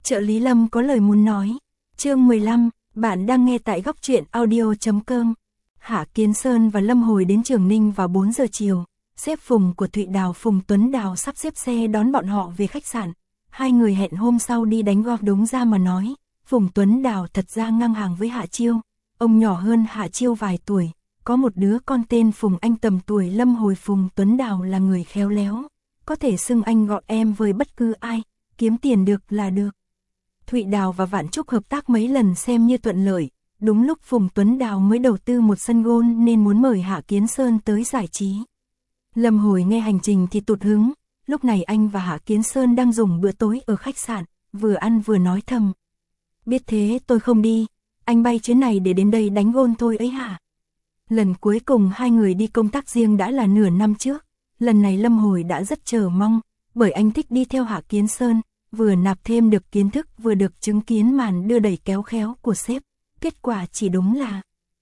Trợ lý Lâm có lời muốn nói. Chương 15, bạn đang nghe tại góc truyện audio.com. Hạ Kiến Sơn và Lâm Hồi đến Trường Ninh vào 4 giờ chiều. Sếp Phùng của Thụy Đào Phùng Tuấn Đào sắp xếp xe đón bọn họ về khách sạn. Hai người hẹn hôm sau đi đánh golf. Đúng ra mà nói, Phùng Tuấn Đào thật ra ngang hàng với Hạ Chiêu. Ông nhỏ hơn Hạ Chiêu vài tuổi, có một đứa con tên Phùng Anh tầm tuổi Lâm Hồi. Phùng Tuấn Đào là người khéo léo, có thể xưng anh gọi em với bất cứ ai, kiếm tiền được là được. Thụy Đào và Vạn Trúc hợp tác mấy lần xem như thuận lợi, đúng lúc Phùng Tuấn Đào mới đầu tư một sân golf nên muốn mời Hạ Kiến Sơn tới giải trí. Lâm Hồi nghe hành trình thì tụt hứng, lúc này anh và Hạ Kiến Sơn đang dùng bữa tối ở khách sạn, vừa ăn vừa nói thầm. Biết thế tôi không đi, anh bay chuyến này để đến đây đánh golf thôi ấy hả? Lần cuối cùng hai người đi công tác riêng đã là nửa năm trước, lần này Lâm Hồi đã rất chờ mong, bởi anh thích đi theo Hạ Kiến Sơn, vừa nạp thêm được kiến thức vừa được chứng kiến màn đưa đẩy kéo khéo của sếp, kết quả chỉ đúng là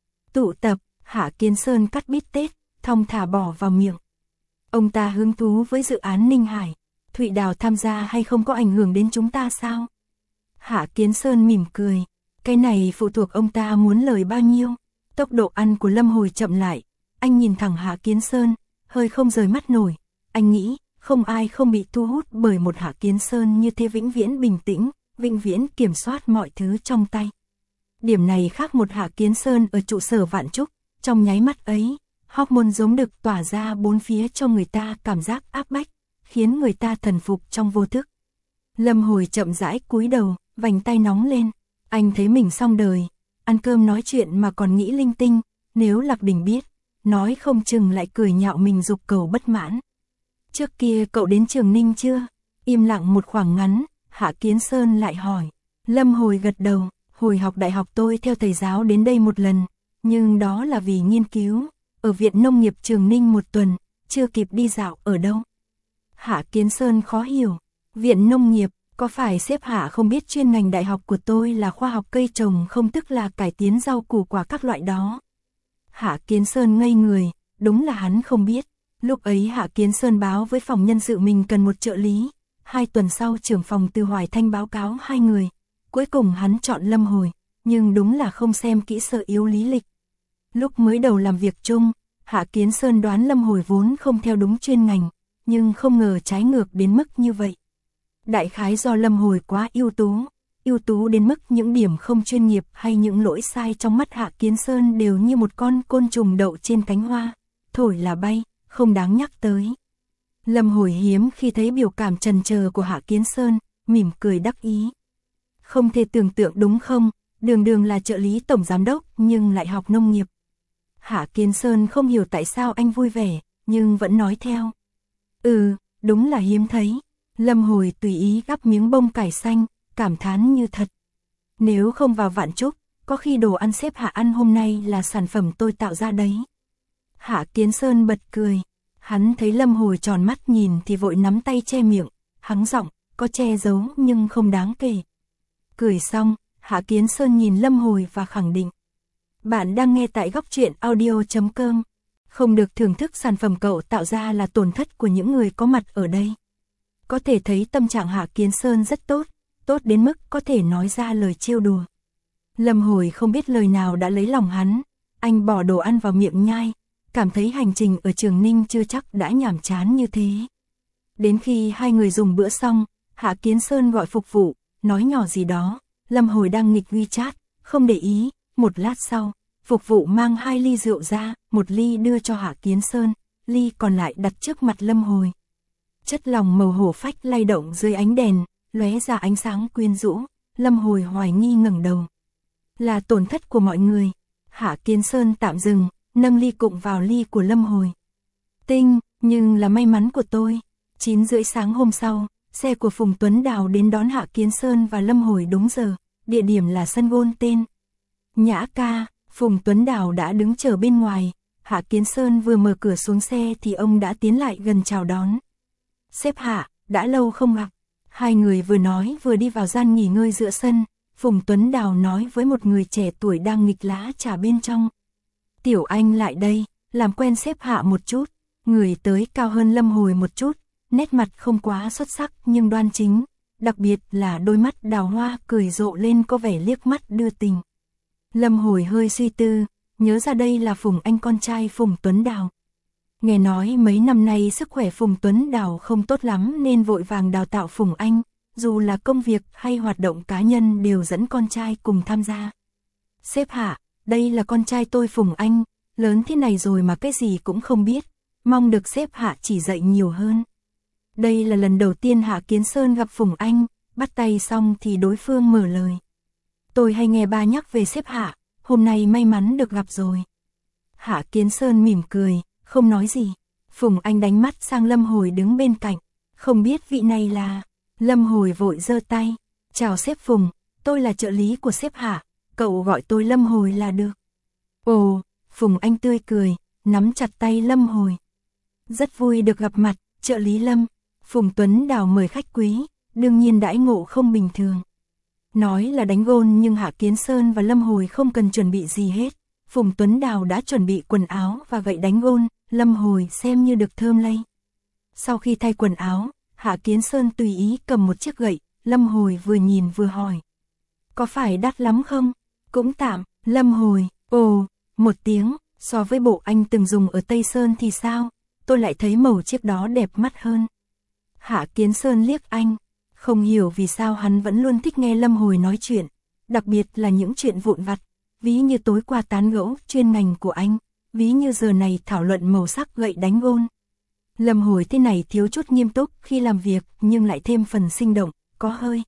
tụ tập. Hạ Kiến Sơn cắt bít tết, thong thả bỏ vào miệng. Ông ta hứng thú với dự án Ninh Hải, Thụy Đào tham gia hay không có ảnh hưởng đến chúng ta sao? Hạ Kiến Sơn mỉm cười, cái này phụ thuộc ông ta muốn lời bao nhiêu. Tốc độ ăn của Lâm Hồi chậm lại, anh nhìn thẳng Hạ Kiến Sơn, hơi không rời mắt nổi. Anh nghĩ, không ai không bị thu hút bởi một Hạ Kiến Sơn như thế, vĩnh viễn bình tĩnh, vĩnh viễn kiểm soát mọi thứ trong tay. Điểm này khác một Hạ Kiến Sơn ở trụ sở Vạn Trúc, trong nháy mắt ấy, hormone giống được tỏa ra bốn phía cho người ta cảm giác áp bách, khiến người ta thần phục trong vô thức. Lâm Hồi chậm rãi cúi đầu, vành tay nóng lên, anh thấy mình xong đời, ăn cơm nói chuyện mà còn nghĩ linh tinh, nếu Lạc Đình biết, nói không chừng lại cười nhạo mình dục cầu bất mãn. Trước kia cậu đến Trường Ninh chưa? Im lặng một khoảng ngắn, Hạ Kiến Sơn lại hỏi. Lâm Hồi gật đầu, hồi học đại học tôi theo thầy giáo đến đây một lần, nhưng đó là vì nghiên cứu, ở Viện Nông nghiệp Trường Ninh một tuần, chưa kịp đi dạo ở đâu. Hạ Kiến Sơn khó hiểu, Viện Nông nghiệp, có phải sếp Hạ không biết chuyên ngành đại học của tôi là khoa học cây trồng không, tức là cải tiến rau củ quả các loại đó? Hạ Kiến Sơn ngây người, đúng là hắn không biết. Lúc ấy Hạ Kiến Sơn báo với phòng nhân sự mình cần một trợ lý. 2 tuần sau trưởng phòng Từ Hoài Thanh báo cáo 2 người. Cuối cùng hắn chọn Lâm Hồi, nhưng đúng là không xem kỹ sơ yếu lý lịch. Lúc mới đầu làm việc chung, Hạ Kiến Sơn đoán Lâm Hồi vốn không theo đúng chuyên ngành, nhưng không ngờ trái ngược đến mức như vậy. Đại khái do Lâm Hồi quá ưu tú đến mức những điểm không chuyên nghiệp hay những lỗi sai trong mắt Hạ Kiến Sơn đều như một con côn trùng đậu trên cánh hoa, thổi là bay, không đáng nhắc tới. Lâm Hồi hiếm khi thấy biểu cảm chần chờ của Hạ Kiến Sơn, mỉm cười đắc ý. Không thể tưởng tượng đúng không, đường là trợ lý tổng giám đốc nhưng lại học nông nghiệp. Hạ Kiến Sơn không hiểu tại sao anh vui vẻ, nhưng vẫn nói theo. Đúng là hiếm thấy. Lâm Hồi tùy ý gắp miếng bông cải xanh, cảm thán như thật. Nếu không vào Vạn Trúc, có khi đồ ăn sếp Hạ ăn hôm nay là sản phẩm tôi tạo ra đấy. Hạ Kiến Sơn bật cười. Hắn thấy Lâm Hồi tròn mắt nhìn thì vội nắm tay che miệng, hắng giọng, có che giấu nhưng không đáng kể. Cười xong, Hạ Kiến Sơn nhìn Lâm Hồi và khẳng định. Bạn đang nghe tại góc truyện audio.com. Không được thưởng thức sản phẩm cậu tạo ra là tổn thất của những người có mặt ở đây. Có thể thấy tâm trạng Hạ Kiến Sơn rất tốt, tốt đến mức có thể nói ra lời trêu đùa. Lâm Hồi không biết lời nào đã lấy lòng hắn, anh bỏ đồ ăn vào miệng nhai, cảm thấy hành trình ở Trường Ninh chưa chắc đã nhàm chán như thế. Đến khi hai người dùng bữa xong, Hạ Kiến Sơn gọi phục vụ, nói nhỏ gì đó, Lâm Hồi đang nghịch WeChat, không để ý, một lát sau, phục vụ mang 2 ly rượu ra, 1 ly đưa cho Hạ Kiến Sơn, ly còn lại đặt trước mặt Lâm Hồi. Chất lòng màu hổ phách lay động dưới ánh đèn, lóe ra ánh sáng quyến rũ, Lâm Hồi hoài nghi ngẩng đầu. Là tổn thất của mọi người. Hạ Kiến Sơn tạm dừng, nâng ly cụng vào ly của Lâm Hồi. Tinh, nhưng là may mắn của tôi. 9 rưỡi sáng hôm sau, xe của Phùng Tuấn Đào đến đón Hạ Kiến Sơn và Lâm Hồi đúng giờ, địa điểm là sân golf tên Nhã Ca. Phùng Tuấn Đào đã đứng chờ bên ngoài, Hạ Kiến Sơn vừa mở cửa xuống xe thì ông đã tiến lại gần chào đón. Sếp Hạ, đã lâu không gặp. Hai người vừa nói vừa đi vào gian nghỉ ngơi giữa sân, Phùng Tuấn Đào nói với một người trẻ tuổi đang nghịch lá trà bên trong. Tiểu Anh lại đây, làm quen sếp Hạ một chút. Người tới cao hơn Lâm Hồi một chút, nét mặt không quá xuất sắc nhưng đoan chính, đặc biệt là đôi mắt đào hoa cười rộ lên có vẻ liếc mắt đưa tình. Lâm Hồi hơi suy tư, nhớ ra đây là Phùng Anh con trai Phùng Tuấn Đào. Nghe nói mấy năm nay sức khỏe Phùng Tuấn Đào không tốt lắm nên vội vàng đào tạo Phùng Anh, dù là công việc hay hoạt động cá nhân đều dẫn con trai cùng tham gia. Sếp Hạ, đây là con trai tôi Phùng Anh, lớn thế này rồi mà cái gì cũng không biết, mong được sếp Hạ chỉ dạy nhiều hơn. Đây là lần đầu tiên Hạ Kiến Sơn gặp Phùng Anh, bắt tay xong thì đối phương mở lời. Tôi hay nghe ba nhắc về sếp Hạ, hôm nay may mắn được gặp rồi. Hạ Kiến Sơn mỉm cười, không nói gì. Phùng Anh đánh mắt sang Lâm Hồi đứng bên cạnh, không biết vị này là... Lâm Hồi vội giơ tay, chào sếp Phùng, tôi là trợ lý của sếp Hạ, cậu gọi tôi Lâm Hồi là được. Ồ, Phùng Anh tươi cười, nắm chặt tay Lâm Hồi. Rất vui được gặp mặt, trợ lý Lâm. Phùng Tuấn Đào mời khách quý, đương nhiên đãi ngộ không bình thường. Nói là đánh gôn nhưng Hạ Kiến Sơn và Lâm Hồi không cần chuẩn bị gì hết. Phùng Tuấn Đào đã chuẩn bị quần áo và gậy đánh gôn, Lâm Hồi xem như được thơm lây. Sau khi thay quần áo, Hạ Kiến Sơn tùy ý cầm một chiếc gậy, Lâm Hồi vừa nhìn vừa hỏi. Có phải đắt lắm không? Cũng tạm, Lâm Hồi, ồ, một tiếng, so với bộ anh từng dùng ở Tây Sơn thì sao? Tôi lại thấy màu chiếc đó đẹp mắt hơn. Hạ Kiến Sơn liếc anh, không hiểu vì sao hắn vẫn luôn thích nghe Lâm Hồi nói chuyện, đặc biệt là những chuyện vụn vặt, ví như tối qua tán gẫu chuyên ngành của anh, ví như giờ này thảo luận màu sắc gậy đánh gôn. Lâm Hồi thế này thiếu chút nghiêm túc khi làm việc nhưng lại thêm phần sinh động, có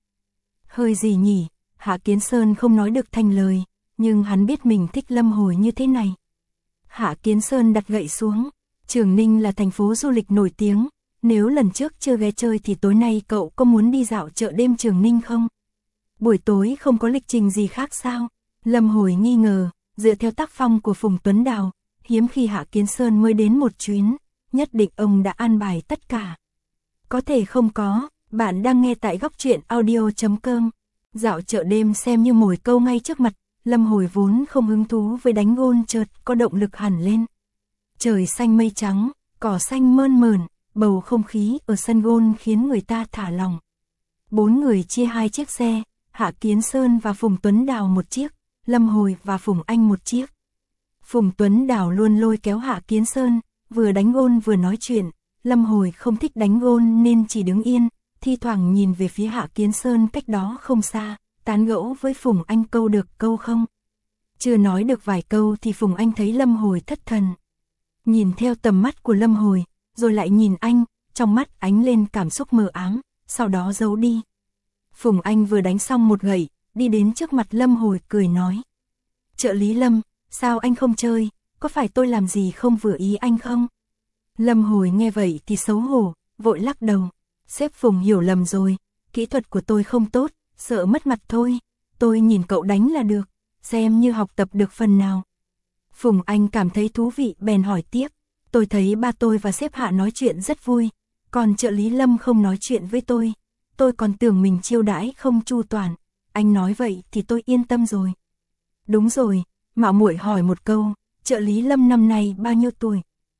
hơi gì nhỉ? Hạ Kiến Sơn không nói được thành lời, nhưng hắn biết mình thích Lâm Hồi như thế này. Hạ Kiến Sơn đặt gậy xuống, Trường Ninh là thành phố du lịch nổi tiếng, nếu lần trước chưa ghé chơi thì tối nay cậu có muốn đi dạo chợ đêm Trường Ninh không? Buổi tối không có lịch trình gì khác sao? Lâm Hồi nghi ngờ, dựa theo tác phong của Phùng Tuấn Đào, hiếm khi Hạ Kiến Sơn mới đến một chuyến, nhất định ông đã an bài tất cả. Có thể không có, bạn đang nghe tại góc truyện audio.com. Dạo chợ đêm xem như mồi câu ngay trước mặt, Lâm Hồi vốn không hứng thú với đánh gôn chợt có động lực hẳn lên. Trời xanh mây trắng, cỏ xanh mơn mởn, bầu không khí ở sân gôn khiến người ta thả lòng. 4 người chia 2 chiếc xe, Hạ Kiến Sơn và Phùng Tuấn Đào một chiếc, Lâm Hồi và Phùng Anh một chiếc. Phùng Tuấn Đào luôn lôi kéo Hạ Kiến Sơn, vừa đánh gôn vừa nói chuyện, Lâm Hồi không thích đánh gôn nên chỉ đứng yên, thi thoảng nhìn về phía Hạ Kiến Sơn cách đó không xa, tán gẫu với Phùng Anh câu được câu không. Chưa nói được vài câu thì Phùng Anh thấy Lâm Hồi thất thần. Nhìn theo tầm mắt của Lâm Hồi, rồi lại nhìn anh, trong mắt ánh lên cảm xúc mờ ám, sau đó giấu đi. Phùng Anh vừa đánh xong một gậy, đi đến trước mặt Lâm Hồi cười nói. Trợ lý Lâm, sao anh không chơi, có phải tôi làm gì không vừa ý anh không? Lâm Hồi nghe vậy thì xấu hổ, vội lắc đầu. Sếp Phùng hiểu lầm rồi, kỹ thuật của tôi không tốt, sợ mất mặt thôi, tôi nhìn cậu đánh là được, xem như học tập được phần nào. Phùng Anh cảm thấy thú vị bèn hỏi tiếp, tôi thấy ba tôi và sếp Hạ nói chuyện rất vui, còn trợ lý Lâm không nói chuyện với tôi còn tưởng mình chiêu đãi không chu toàn, anh nói vậy thì tôi yên tâm rồi. Đúng rồi, mạo muội hỏi một câu, trợ lý Lâm năm nay bao nhiêu tuổi?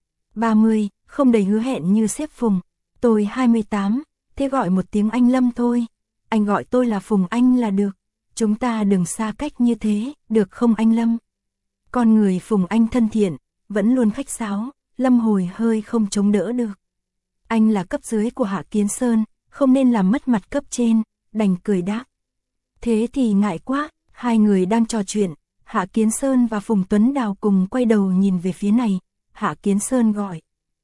30, không đầy hứa hẹn như sếp Phùng, tôi 28, thế gọi một tiếng anh Lâm thôi, anh gọi tôi là Phùng Anh là được, chúng ta đừng xa cách như thế, được không anh Lâm? Con người Phùng Anh thân thiện, vẫn luôn khách sáo, Lâm Hồi hơi không chống đỡ được. Anh là cấp dưới của Hạ Kiến Sơn, không nên làm mất mặt cấp trên, đành cười đáp. Thế thì ngại quá, hai người đang trò chuyện, Hạ Kiến Sơn và Phùng Tuấn Đào cùng quay đầu nhìn về phía này, Hạ Kiến Sơn gọi.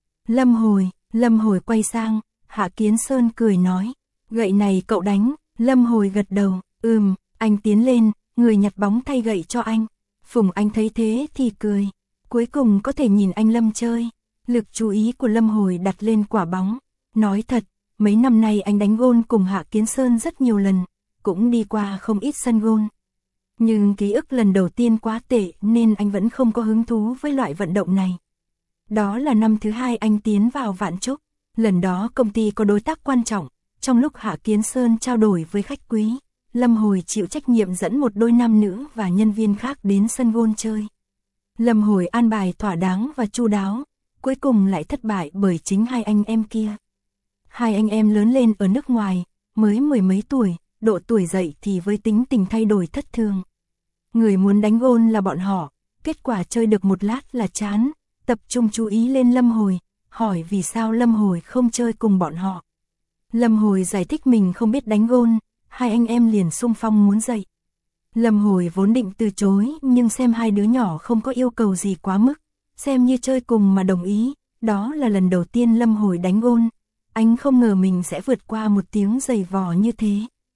Lâm Hồi quay sang, Hạ Kiến Sơn cười nói, gậy này cậu đánh, Lâm Hồi gật đầu, anh tiến lên, người nhặt bóng thay gậy cho anh. Phùng Anh thấy thế thì cười, cuối cùng có thể nhìn anh Lâm chơi. Lực chú ý của Lâm Hồi đặt lên quả bóng, nói thật, mấy năm nay anh đánh gôn cùng Hạ Kiến Sơn rất nhiều lần, cũng đi qua không ít sân gôn. Nhưng ký ức lần đầu tiên quá tệ nên anh vẫn không có hứng thú với loại vận động này. Đó là năm thứ 2 anh tiến vào Vạn Trúc, lần đó công ty có đối tác quan trọng, trong lúc Hạ Kiến Sơn trao đổi với khách quý, Lâm Hồi chịu trách nhiệm dẫn một đôi nam nữ và nhân viên khác đến sân gôn chơi. Lâm Hồi an bài thỏa đáng và chu đáo, cuối cùng lại thất bại bởi chính hai anh em kia. Hai anh em lớn lên ở nước ngoài, mới mười mấy tuổi, độ tuổi dậy thì với tính tình thay đổi thất thường. Người muốn đánh gôn là bọn họ, kết quả chơi được một lát là chán, tập trung chú ý lên Lâm Hồi, hỏi vì sao Lâm Hồi không chơi cùng bọn họ. Lâm Hồi giải thích mình không biết đánh gôn, hai anh em liền xung phong muốn dạy. Lâm Hồi vốn định từ chối nhưng xem hai đứa nhỏ không có yêu cầu gì quá mức, xem như chơi cùng mà đồng ý, đó là lần đầu tiên Lâm Hồi đánh gôn. Anh không ngờ mình sẽ vượt qua một tiếng giày vò như thế.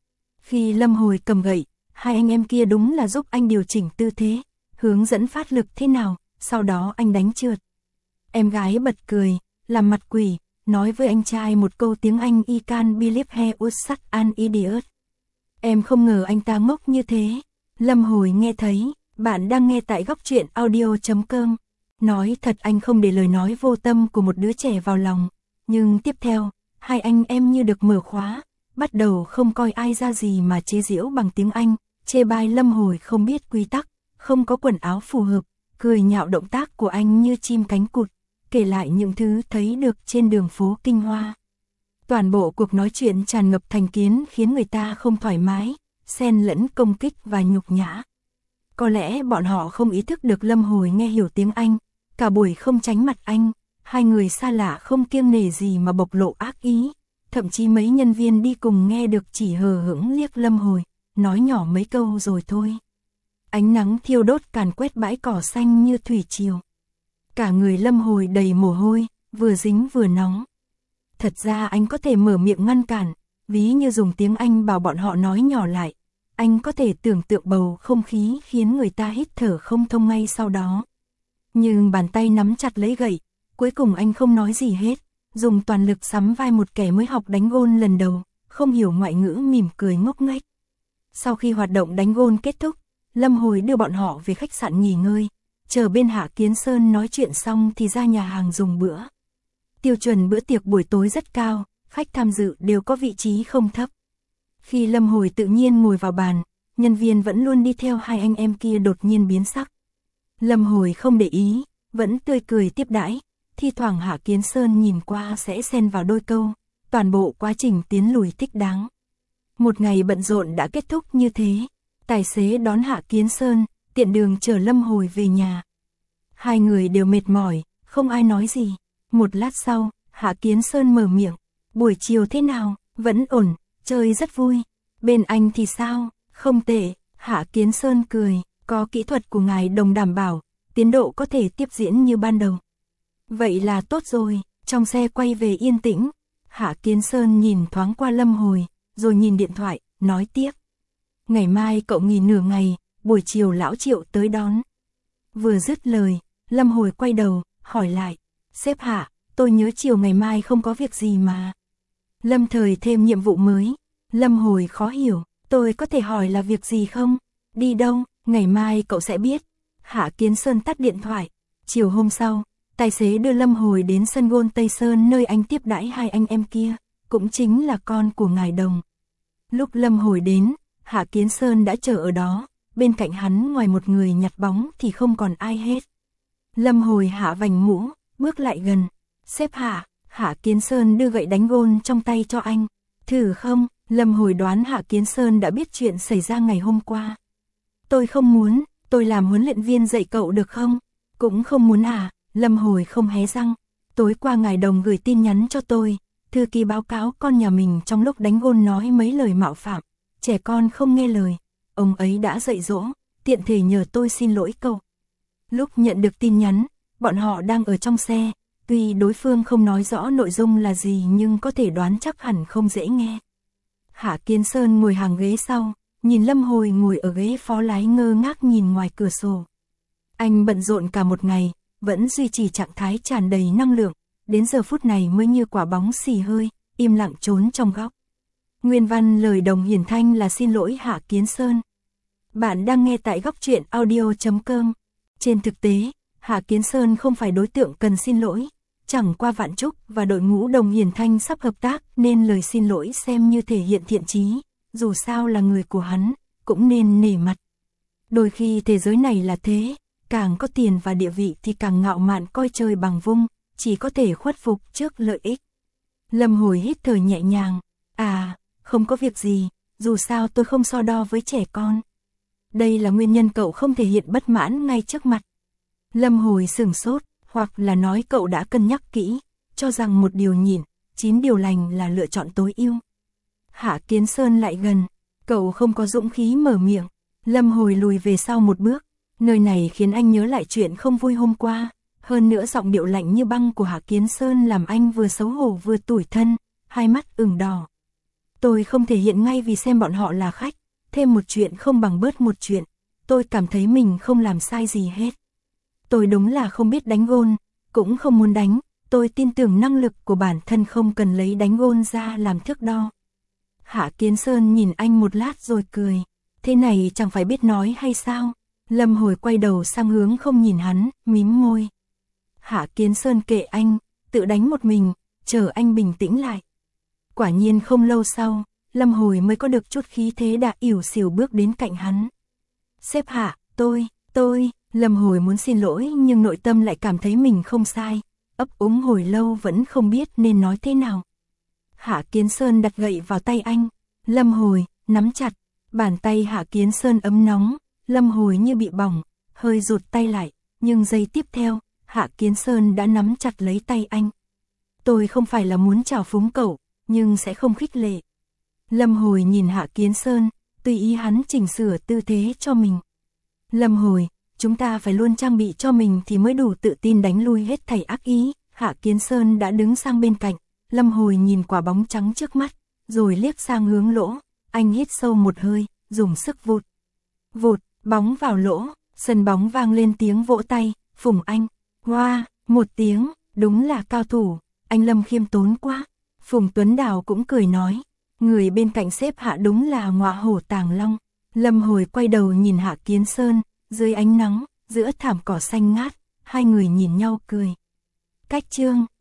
Khi Lâm Hồi cầm gậy, hai anh em kia đúng là giúp anh điều chỉnh tư thế, hướng dẫn phát lực thế nào, sau đó anh đánh trượt. Em gái bật cười, làm mặt quỷ, nói với anh trai một câu tiếng Anh I can believe he was such an idiot. Em không ngờ anh ta ngốc như thế. Lâm Hồi nghe thấy, bạn đang nghe tại góc truyện audio.com. Nói thật anh không để lời nói vô tâm của một đứa trẻ vào lòng. Nhưng tiếp theo, hai anh em như được mở khóa, bắt đầu không coi ai ra gì mà chế giễu bằng tiếng Anh, chê bai Lâm Hồi không biết quy tắc, không có quần áo phù hợp, cười nhạo động tác của anh như chim cánh cụt, kể lại những thứ thấy được trên đường phố Kinh Hoa. Toàn bộ cuộc nói chuyện tràn ngập thành kiến khiến người ta không thoải mái, xen lẫn công kích và nhục nhã. Có lẽ bọn họ không ý thức được Lâm Hồi nghe hiểu tiếng Anh, cả buổi không tránh mặt anh, hai người xa lạ không kiêng nể gì mà bộc lộ ác ý, thậm chí mấy nhân viên đi cùng nghe được chỉ hờ hững liếc Lâm Hồi, nói nhỏ mấy câu rồi thôi. Ánh nắng thiêu đốt càn quét bãi cỏ xanh như thủy triều. Cả người Lâm Hồi đầy mồ hôi, vừa dính vừa nóng. Thật ra anh có thể mở miệng ngăn cản, ví như dùng tiếng Anh bảo bọn họ nói nhỏ lại. Anh có thể tưởng tượng bầu không khí khiến người ta hít thở không thông ngay sau đó. Nhưng bàn tay nắm chặt lấy gậy, cuối cùng anh không nói gì hết, dùng toàn lực sắm vai một kẻ mới học đánh gôn lần đầu, không hiểu ngoại ngữ mỉm cười ngốc nghếch. Sau khi hoạt động đánh gôn kết thúc, Lâm Hồi đưa bọn họ về khách sạn nghỉ ngơi, chờ bên Hạ Kiến Sơn nói chuyện xong thì ra nhà hàng dùng bữa. Tiêu chuẩn bữa tiệc buổi tối rất cao, khách tham dự đều có vị trí không thấp. Khi Lâm Hồi tự nhiên ngồi vào bàn, nhân viên vẫn luôn đi theo hai anh em kia đột nhiên biến sắc. Lâm Hồi không để ý, vẫn tươi cười tiếp đãi, thi thoảng Hạ Kiến Sơn nhìn qua sẽ xen vào đôi câu, toàn bộ quá trình tiến lùi thích đáng. Một ngày bận rộn đã kết thúc như thế, tài xế đón Hạ Kiến Sơn, tiện đường chở Lâm Hồi về nhà. Hai người đều mệt mỏi, không ai nói gì. Một lát sau, Hạ Kiến Sơn mở miệng, buổi chiều thế nào, vẫn ổn, chơi rất vui. Bên anh thì sao, không tệ, Hạ Kiến Sơn cười, có kỹ thuật của ngài đồng đảm bảo, tiến độ có thể tiếp diễn như ban đầu. Vậy là tốt rồi, trong xe quay về yên tĩnh, Hạ Kiến Sơn nhìn thoáng qua Lâm Hồi, rồi nhìn điện thoại, nói tiếp. Ngày mai cậu nghỉ nửa ngày, buổi chiều lão Triệu tới đón. Vừa dứt lời, Lâm Hồi quay đầu, hỏi lại, sếp Hạ, tôi nhớ chiều ngày mai không có việc gì mà. Lâm Thời thêm nhiệm vụ mới. Lâm Hồi khó hiểu, tôi có thể hỏi là việc gì không? Đi đâu, ngày mai cậu sẽ biết. Hạ Kiến Sơn tắt điện thoại. Chiều hôm sau, tài xế đưa Lâm Hồi đến sân gôn Tây Sơn nơi anh tiếp đãi hai anh em kia, cũng chính là con của ngài Đồng. Lúc Lâm Hồi đến, Hạ Kiến Sơn đã chờ ở đó, bên cạnh hắn ngoài một người nhặt bóng thì không còn ai hết. Lâm Hồi hạ vành mũ, bước lại gần. Sếp Hạ, Hạ Kiến Sơn đưa gậy đánh gôn trong tay cho anh. Thử không? Lâm Hồi đoán Hạ Kiến Sơn đã biết chuyện xảy ra ngày hôm qua. Tôi không muốn, tôi làm huấn luyện viên dạy cậu được không? Cũng không muốn à? Lâm Hồi không hé răng. Tối qua ngài Đồng gửi tin nhắn cho tôi, thư ký báo cáo con nhà mình trong lúc đánh gôn nói mấy lời mạo phạm, trẻ con không nghe lời. Ông ấy đã dạy dỗ, tiện thể nhờ tôi xin lỗi cậu. Lúc nhận được tin nhắn, bọn họ đang ở trong xe, tuy đối phương không nói rõ nội dung là gì nhưng có thể đoán chắc hẳn không dễ nghe. Hạ Kiến Sơn ngồi hàng ghế sau, nhìn Lâm Hồi ngồi ở ghế phó lái ngơ ngác nhìn ngoài cửa sổ. Anh bận rộn cả một ngày, vẫn duy trì trạng thái tràn đầy năng lượng, đến giờ phút này mới như quả bóng xì hơi, im lặng trốn trong góc. Nguyên văn lời Đồng Hiển Thanh là xin lỗi Hạ Kiến Sơn. Bạn đang nghe tại góc truyện audio.com. Trên thực tế, Hạ Kiến Sơn không phải đối tượng cần xin lỗi, chẳng qua Vạn Trúc và đội ngũ Đồng Hiển Thanh sắp hợp tác nên lời xin lỗi xem như thể hiện thiện chí, dù sao là người của hắn, cũng nên nể mặt. Đôi khi thế giới này là thế, càng có tiền và địa vị thì càng ngạo mạn coi trời bằng vung, chỉ có thể khuất phục trước lợi ích. Lâm Hồi hít thở nhẹ nhàng, không có việc gì, dù sao tôi không so đo với trẻ con. Đây là nguyên nhân cậu không thể hiện bất mãn ngay trước mặt. Lâm Hồi sửng sốt, hoặc là nói cậu đã cân nhắc kỹ, cho rằng một điều nhịn, 9 điều lành là lựa chọn tối ưu. Hạ Kiến Sơn lại gần, cậu không có dũng khí mở miệng. Lâm Hồi lùi về sau một bước, nơi này khiến anh nhớ lại chuyện không vui hôm qua, hơn nữa giọng điệu lạnh như băng của Hạ Kiến Sơn làm anh vừa xấu hổ vừa tủi thân, hai mắt ửng đỏ. Tôi không thể hiện ngay vì xem bọn họ là khách, thêm một chuyện không bằng bớt một chuyện, tôi cảm thấy mình không làm sai gì hết. Tôi đúng là không biết đánh gôn, cũng không muốn đánh, tôi tin tưởng năng lực của bản thân không cần lấy đánh gôn ra làm thước đo. Hạ Kiến Sơn nhìn anh một lát rồi cười, thế này chẳng phải biết nói hay sao? Lâm Hồi quay đầu sang hướng không nhìn hắn, mím môi. Hạ Kiến Sơn kệ anh, tự đánh một mình, chờ anh bình tĩnh lại. Quả nhiên không lâu sau, Lâm Hồi mới có được chút khí thế đã ỉu xìu bước đến cạnh hắn. Sếp Hạ, tôi, Lâm Hồi muốn xin lỗi nhưng nội tâm lại cảm thấy mình không sai, ấp úng hồi lâu vẫn không biết nên nói thế nào. Hạ Kiến Sơn đặt gậy vào tay anh, Lâm Hồi, nắm chặt, bàn tay Hạ Kiến Sơn ấm nóng, Lâm Hồi như bị bỏng, hơi rụt tay lại, nhưng giây tiếp theo, Hạ Kiến Sơn đã nắm chặt lấy tay anh. Tôi không phải là muốn trào phúng cậu, nhưng sẽ không khích lệ. Lâm Hồi nhìn Hạ Kiến Sơn, tùy ý hắn chỉnh sửa tư thế cho mình. Lâm Hồi, chúng ta phải luôn trang bị cho mình thì mới đủ tự tin đánh lui hết thảy ác ý. Hạ Kiến Sơn đã đứng sang bên cạnh, Lâm Hồi nhìn quả bóng trắng trước mắt, rồi liếc sang hướng lỗ, anh hít sâu một hơi, dùng sức vụt. Vụt, bóng vào lỗ, sân bóng vang lên tiếng vỗ tay, Phùng Anh, hoa, một tiếng, đúng là cao thủ, anh Lâm khiêm tốn quá. Phùng Tuấn Đào cũng cười nói, người bên cạnh sếp Hạ đúng là ngọa hổ tàng long. Lâm Hồi quay đầu nhìn Hạ Kiến Sơn, dưới ánh nắng, giữa thảm cỏ xanh ngát, hai người nhìn nhau cười. Cách chương